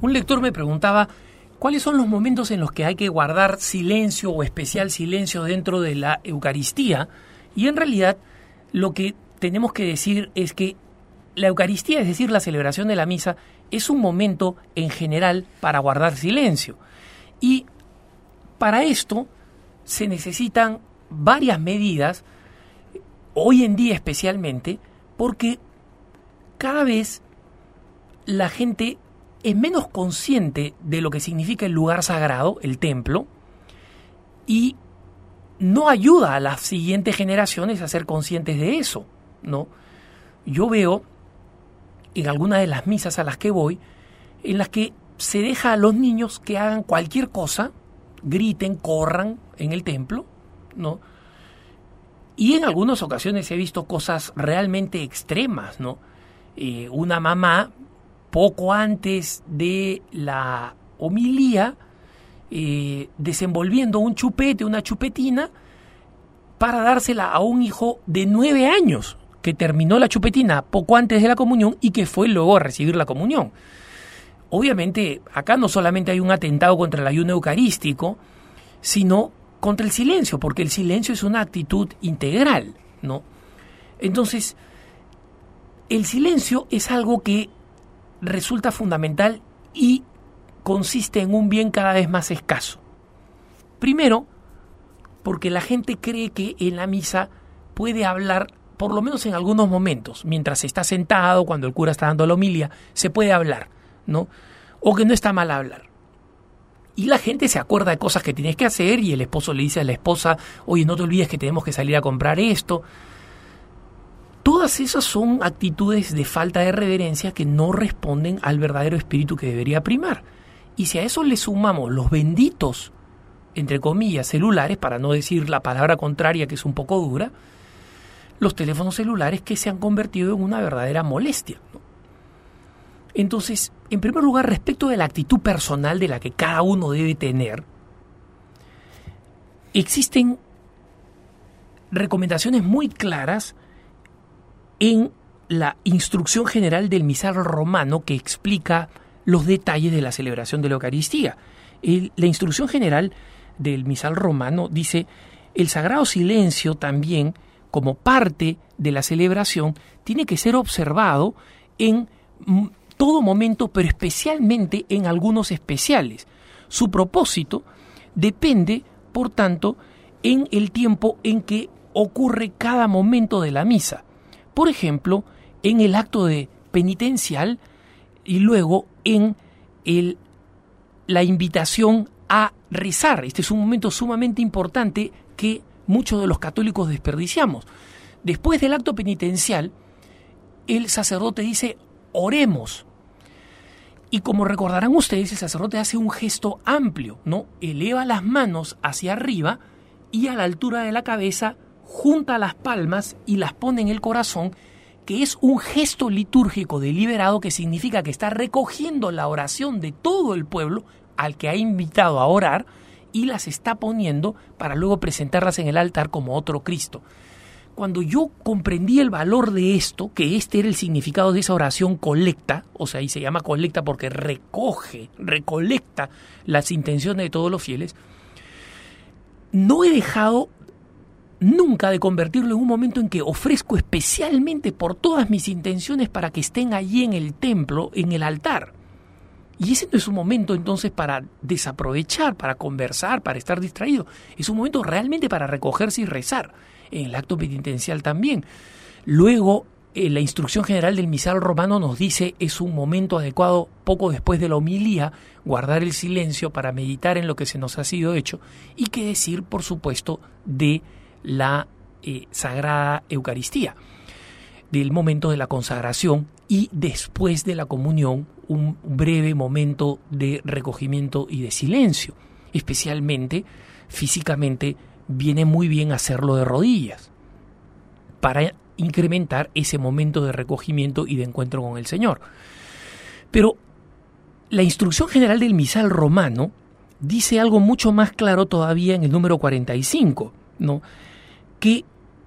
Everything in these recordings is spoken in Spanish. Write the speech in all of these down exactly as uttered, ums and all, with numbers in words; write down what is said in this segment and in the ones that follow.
Un lector me preguntaba cuáles son los momentos en los que hay que guardar silencio o especial silencio dentro de la Eucaristía, y en realidad lo que tenemos que decir es que la Eucaristía, es decir, la celebración de la misa, es un momento en general para guardar silencio. Y para esto se necesitan varias medidas, hoy en día especialmente, porque cada vez la gente es menos consciente de lo que significa el lugar sagrado, el templo, y no ayuda a las siguientes generaciones a ser conscientes de eso, ¿no? Yo veo en algunas de las misas a las que voy, en las que se deja a los niños que hagan cualquier cosa, griten, corran en el templo, ¿no? Y en algunas ocasiones he visto cosas realmente extremas, ¿no? Eh, una mamá, poco antes de la homilía, eh, desenvolviendo un chupete, una chupetina, para dársela a un hijo de nueve años, que terminó la chupetina poco antes de la comunión y que fue luego a recibir la comunión. Obviamente, acá no solamente hay un atentado contra el ayuno eucarístico, sino contra el silencio, porque el silencio es una actitud integral, ¿no? Entonces, el silencio es algo que resulta fundamental y consiste en un bien cada vez más escaso. Primero, porque la gente cree que en la misa puede hablar, por lo menos en algunos momentos, mientras está sentado, cuando el cura está dando la homilia, se puede hablar, ¿no? O que no está mal hablar. Y la gente se acuerda de cosas que tienes que hacer y el esposo le dice a la esposa, oye, no te olvides que tenemos que salir a comprar esto. Todas esas son actitudes de falta de reverencia que no responden al verdadero espíritu que debería primar. Y si a eso le sumamos los benditos, entre comillas, celulares, para no decir la palabra contraria que es un poco dura, los teléfonos celulares que se han convertido en una verdadera molestia, ¿no? Entonces, en primer lugar, respecto de la actitud personal de la que cada uno debe tener, existen recomendaciones muy claras en la instrucción general del misal romano que explica los detalles de la celebración de la Eucaristía. El, la instrucción general del misal romano dice: el sagrado silencio también, como parte de la celebración, tiene que ser observado en todo momento, pero especialmente en algunos especiales. Su propósito depende, por tanto, en el tiempo en que ocurre cada momento de la misa. Por ejemplo, en el acto de penitencial y luego en el, la invitación a rezar. Este es un momento sumamente importante que muchos de los católicos desperdiciamos. Después del acto penitencial, el sacerdote dice: oremos. Y como recordarán ustedes, el sacerdote hace un gesto amplio, ¿no? Eleva las manos hacia arriba y a la altura de la cabeza junta las palmas y las pone en el corazón, que es un gesto litúrgico deliberado que significa que está recogiendo la oración de todo el pueblo al que ha invitado a orar y las está poniendo para luego presentarlas en el altar como otro Cristo. Cuando yo comprendí el valor de esto, que este era el significado de esa oración colecta, o sea, y se llama colecta porque recoge, recolecta las intenciones de todos los fieles, no he dejado nunca de convertirlo en un momento en que ofrezco especialmente por todas mis intenciones para que estén allí en el templo, en el altar. Y ese no es un momento entonces para desaprovechar, para conversar, para estar distraído. Es un momento realmente para recogerse y rezar. En el acto penitencial también. Luego, eh, la instrucción general del misal romano nos dice es un momento adecuado, poco después de la homilía, guardar el silencio para meditar en lo que se nos ha sido hecho, y qué decir, por supuesto, de la eh, Sagrada Eucaristía, del momento de la consagración y después de la comunión, un breve momento de recogimiento y de silencio. Especialmente, físicamente, viene muy bien hacerlo de rodillas para incrementar ese momento de recogimiento y de encuentro con el Señor. Pero la instrucción general del misal romano dice algo mucho más claro todavía en el número cuarenta y cinco, ¿no? Que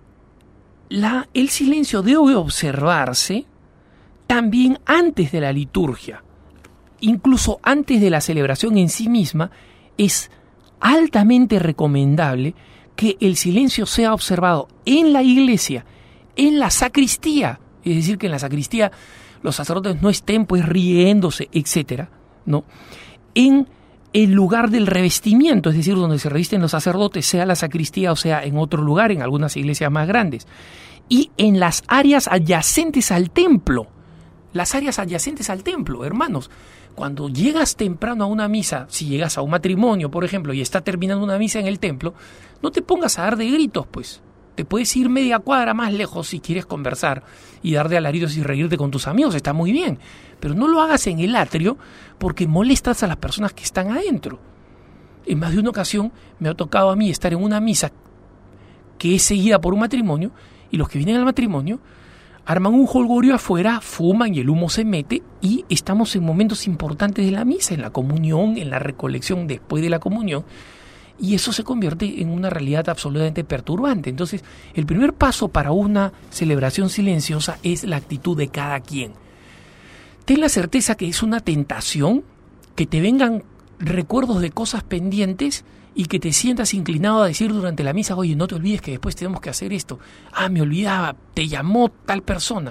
la, el silencio debe observarse también antes de la liturgia. incluso antes de la celebración en sí misma, es altamente recomendable que el silencio sea observado en la iglesia, en la sacristía, es decir, que en la sacristía los sacerdotes no estén pues riéndose, etcétera, ¿no? En el lugar del revestimiento, es decir, donde se revisten los sacerdotes, sea la sacristía o sea en otro lugar, en algunas iglesias más grandes, y en las áreas adyacentes al templo, las áreas adyacentes al templo, hermanos. Cuando llegas temprano a una misa, si llegas a un matrimonio, por ejemplo, y está terminando una misa en el templo, no te pongas a dar de gritos, pues. Te puedes ir media cuadra más lejos si quieres conversar y dar de alaridos y reírte con tus amigos, está muy bien. Pero no lo hagas en el atrio porque molestas a las personas que están adentro. En más de una ocasión me ha tocado a mí estar en una misa que es seguida por un matrimonio y los que vienen al matrimonio arman un jolgorio afuera, fuman y el humo se mete y estamos en momentos importantes de la misa, en la comunión, en la recolección después de la comunión, y eso se convierte en una realidad absolutamente perturbante. Entonces, el primer paso para una celebración silenciosa es la actitud de cada quien. Ten la certeza que es una tentación que te vengan recuerdos de cosas pendientes y que te sientas inclinado a decir durante la misa, oye, no te olvides que después tenemos que hacer esto. Ah, me olvidaba, te llamó tal persona.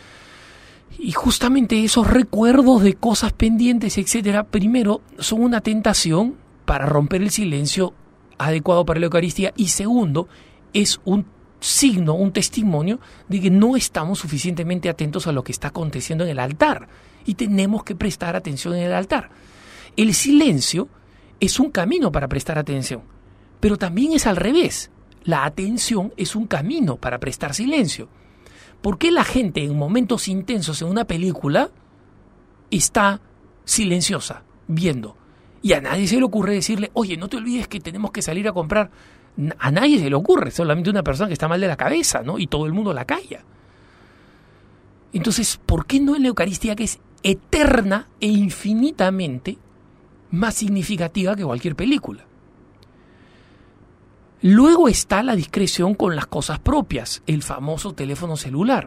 Y justamente esos recuerdos de cosas pendientes, etcétera, primero son una tentación para romper el silencio adecuado para la Eucaristía, y segundo, es un signo, un testimonio de que no estamos suficientemente atentos a lo que está aconteciendo en el altar, y tenemos que prestar atención en el altar. El silencio es un camino para prestar atención, pero también es al revés. La atención es un camino para prestar silencio. ¿Por qué la gente en momentos intensos en una película está silenciosa, viendo? Y a nadie se le ocurre decirle, oye, no te olvides que tenemos que salir a comprar. A nadie se le ocurre, solamente una persona que está mal de la cabeza, ¿no? Y todo el mundo la calla. Entonces, ¿por qué no en la Eucaristía, que es eterna e infinitamente más significativa que cualquier película? Luego está la discreción con las cosas propias, el famoso teléfono celular.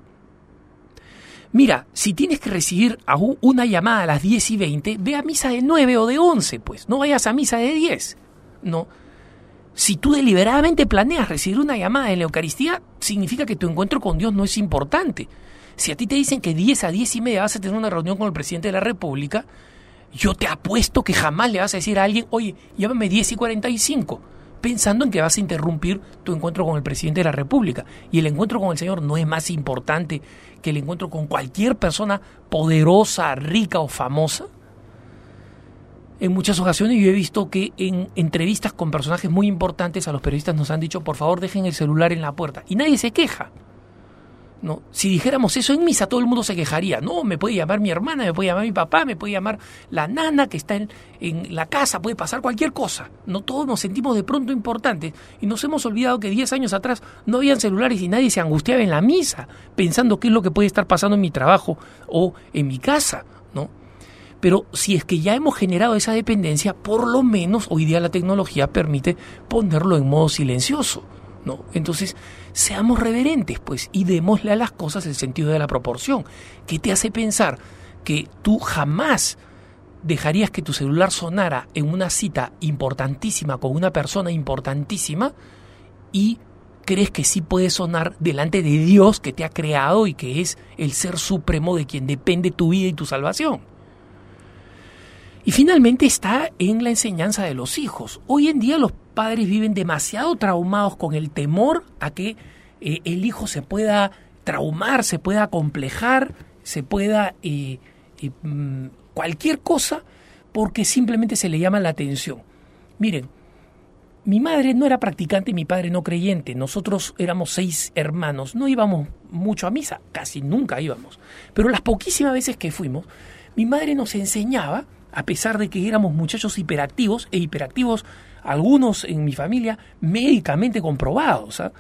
Mira, si tienes que recibir a una llamada a las diez y veinte, ve a misa de nueve o de once, pues. No vayas a misa de diez. No. Si tú deliberadamente planeas recibir una llamada en la Eucaristía, significa que tu encuentro con Dios no es importante. Si a ti te dicen que diez a diez y media vas a tener una reunión con el presidente de la República, yo te apuesto que jamás le vas a decir a alguien, oye, llámame diez y cuarenta y cinco, pensando en que vas a interrumpir tu encuentro con el presidente de la República. Y el encuentro con el Señor no es más importante que el encuentro con cualquier persona poderosa, rica o famosa. En muchas ocasiones yo he visto que en entrevistas con personajes muy importantes a los periodistas nos han dicho, por favor, dejen el celular en la puerta. Y nadie se queja. No, si dijéramos eso en misa, todo el mundo se quejaría. No, me puede llamar mi hermana, me puede llamar mi papá, me puede llamar la nana que está en, en la casa, puede pasar cualquier cosa. No todos nos sentimos de pronto importantes y nos hemos olvidado que diez años atrás no habían celulares y nadie se angustiaba en la misa pensando qué es lo que puede estar pasando en mi trabajo o en mi casa, ¿no? Pero si es que ya hemos generado esa dependencia, por lo menos hoy día la tecnología permite ponerlo en modo silencioso, ¿no? Entonces, seamos reverentes, pues, y démosle a las cosas el sentido de la proporción. ¿Qué te hace pensar que tú jamás dejarías que tu celular sonara en una cita importantísima con una persona importantísima y crees que sí puede sonar delante de Dios que te ha creado y que es el ser supremo de quien depende tu vida y tu salvación? Y finalmente está en la enseñanza de los hijos. Hoy en día los padres viven demasiado traumados con el temor a que eh, el hijo se pueda traumar, se pueda acomplejar, se pueda eh, eh, cualquier cosa porque simplemente se le llama la atención. Miren, mi madre no era practicante y mi padre no creyente. Nosotros éramos seis hermanos, no íbamos mucho a misa, casi nunca íbamos. Pero las poquísimas veces que fuimos, mi madre nos enseñaba, a pesar de que éramos muchachos hiperactivos, e hiperactivos algunos en mi familia médicamente comprobados, ¿eh?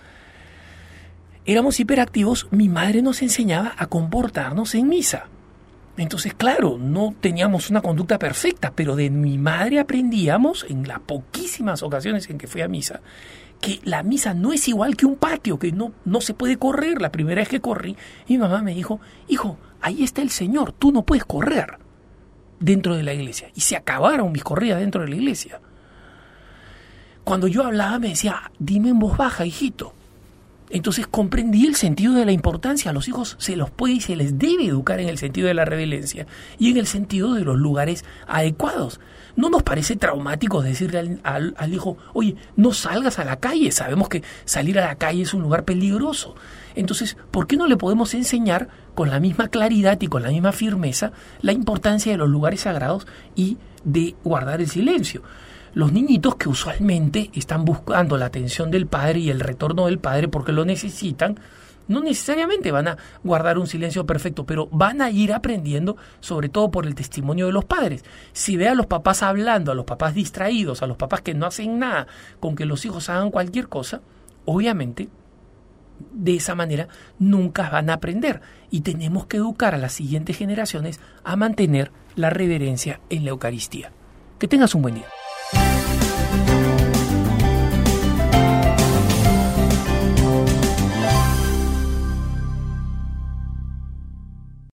Éramos hiperactivos, mi madre nos enseñaba a comportarnos en misa. Entonces, claro, no teníamos una conducta perfecta, pero de mi madre aprendíamos, en las poquísimas ocasiones en que fui a misa, que la misa no es igual que un patio, que no, no se puede correr. La primera vez que corrí, mi mamá me dijo, hijo, ahí está el Señor, tú no puedes correr. dentro de la iglesia. Y se acabaron mis corridas dentro de la iglesia. Cuando yo hablaba me decía, dime en voz baja, hijito. Entonces comprendí el sentido de la importancia. A los hijos se los puede y se les debe educar en el sentido de la reverencia y en el sentido de los lugares adecuados. No nos parece traumático decirle al, al, al hijo, oye, no salgas a la calle. Sabemos que salir a la calle es un lugar peligroso. Entonces, ¿por qué no le podemos enseñar con la misma claridad y con la misma firmeza la importancia de los lugares sagrados y de guardar el silencio? Los niñitos que usualmente están buscando la atención del padre y el retorno del padre porque lo necesitan, no necesariamente van a guardar un silencio perfecto, pero van a ir aprendiendo, sobre todo por el testimonio de los padres. Si ve a los papás hablando, a los papás distraídos, a los papás que no hacen nada con que los hijos hagan cualquier cosa, obviamente de esa manera nunca van a aprender. Y tenemos que educar a las siguientes generaciones a mantener la reverencia en la Eucaristía. Que tengas un buen día.